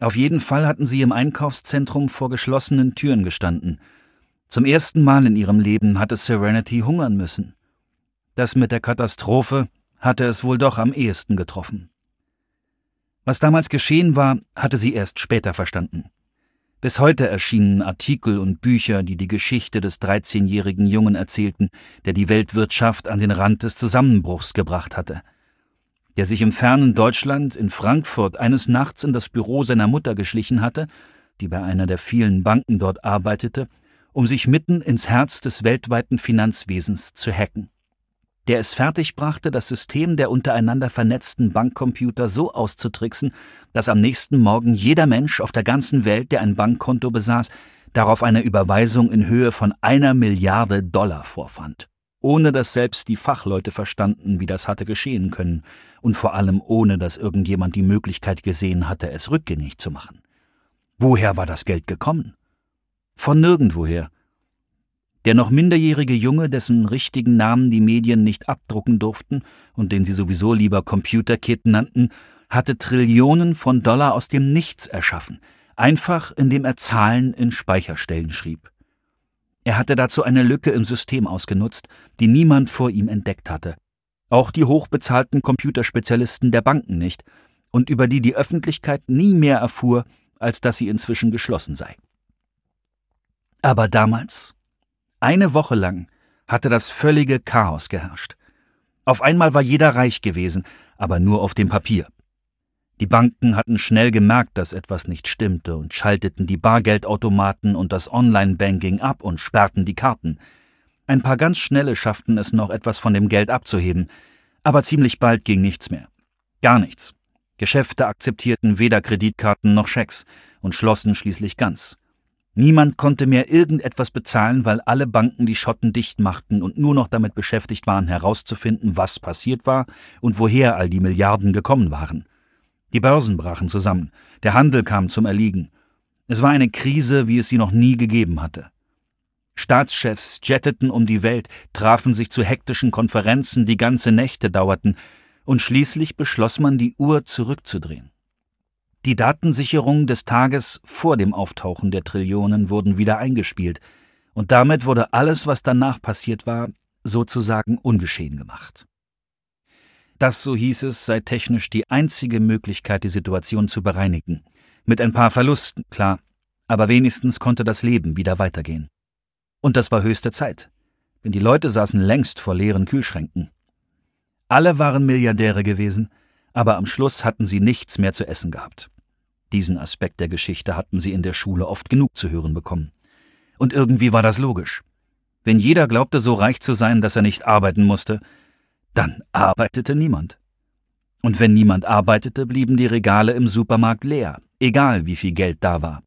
Auf jeden Fall hatten sie im Einkaufszentrum vor geschlossenen Türen gestanden. Zum ersten Mal in ihrem Leben hatte Serenity hungern müssen. Das mit der Katastrophe hatte es wohl doch am ehesten getroffen. Was damals geschehen war, hatte sie erst später verstanden. Bis heute erschienen Artikel und Bücher, die die Geschichte des 13-jährigen Jungen erzählten, der die Weltwirtschaft an den Rand des Zusammenbruchs gebracht hatte. Der sich im fernen Deutschland in Frankfurt eines Nachts in das Büro seiner Mutter geschlichen hatte, die bei einer der vielen Banken dort arbeitete, um sich mitten ins Herz des weltweiten Finanzwesens zu hacken. Der es fertigbrachte, das System der untereinander vernetzten Bankcomputer so auszutricksen, dass am nächsten Morgen jeder Mensch auf der ganzen Welt, der ein Bankkonto besaß, darauf eine Überweisung in Höhe von $1 Milliarde vorfand, ohne dass selbst die Fachleute verstanden, wie das hatte geschehen können, und vor allem ohne, dass irgendjemand die Möglichkeit gesehen hatte, es rückgängig zu machen. Woher war das Geld gekommen? Von nirgendwoher. Der noch minderjährige Junge, dessen richtigen Namen die Medien nicht abdrucken durften und den sie sowieso lieber Computer Kid nannten, hatte Trillionen von Dollar aus dem Nichts erschaffen, einfach indem er Zahlen in Speicherstellen schrieb. Er hatte dazu eine Lücke im System ausgenutzt, die niemand vor ihm entdeckt hatte, auch die hochbezahlten Computerspezialisten der Banken nicht, und über die die Öffentlichkeit nie mehr erfuhr, als dass sie inzwischen geschlossen sei. Aber damals, eine Woche lang, hatte das völlige Chaos geherrscht. Auf einmal war jeder reich gewesen, aber nur auf dem Papier. Die Banken hatten schnell gemerkt, dass etwas nicht stimmte und schalteten die Bargeldautomaten und das Online-Banking ab und sperrten die Karten. Ein paar ganz Schnelle schafften es noch, etwas von dem Geld abzuheben, aber ziemlich bald ging nichts mehr. Gar nichts. Geschäfte akzeptierten weder Kreditkarten noch Schecks und schlossen schließlich ganz. Niemand konnte mehr irgendetwas bezahlen, weil alle Banken die Schotten dicht machten und nur noch damit beschäftigt waren, herauszufinden, was passiert war und woher all die Milliarden gekommen waren. Die Börsen brachen zusammen, der Handel kam zum Erliegen. Es war eine Krise, wie es sie noch nie gegeben hatte. Staatschefs jetteten um die Welt, trafen sich zu hektischen Konferenzen, die ganze Nächte dauerten, und schließlich beschloss man, die Uhr zurückzudrehen. Die Datensicherung des Tages vor dem Auftauchen der Trillionen wurden wieder eingespielt, und damit wurde alles, was danach passiert war, sozusagen ungeschehen gemacht. Das, so hieß es, sei technisch die einzige Möglichkeit, die Situation zu bereinigen. Mit ein paar Verlusten, klar, aber wenigstens konnte das Leben wieder weitergehen. Und das war höchste Zeit, denn die Leute saßen längst vor leeren Kühlschränken. Alle waren Milliardäre gewesen, aber am Schluss hatten sie nichts mehr zu essen gehabt. Diesen Aspekt der Geschichte hatten sie in der Schule oft genug zu hören bekommen. Und irgendwie war das logisch. Wenn jeder glaubte, so reich zu sein, dass er nicht arbeiten musste, dann arbeitete niemand. Und wenn niemand arbeitete, blieben die Regale im Supermarkt leer, egal wie viel Geld da war.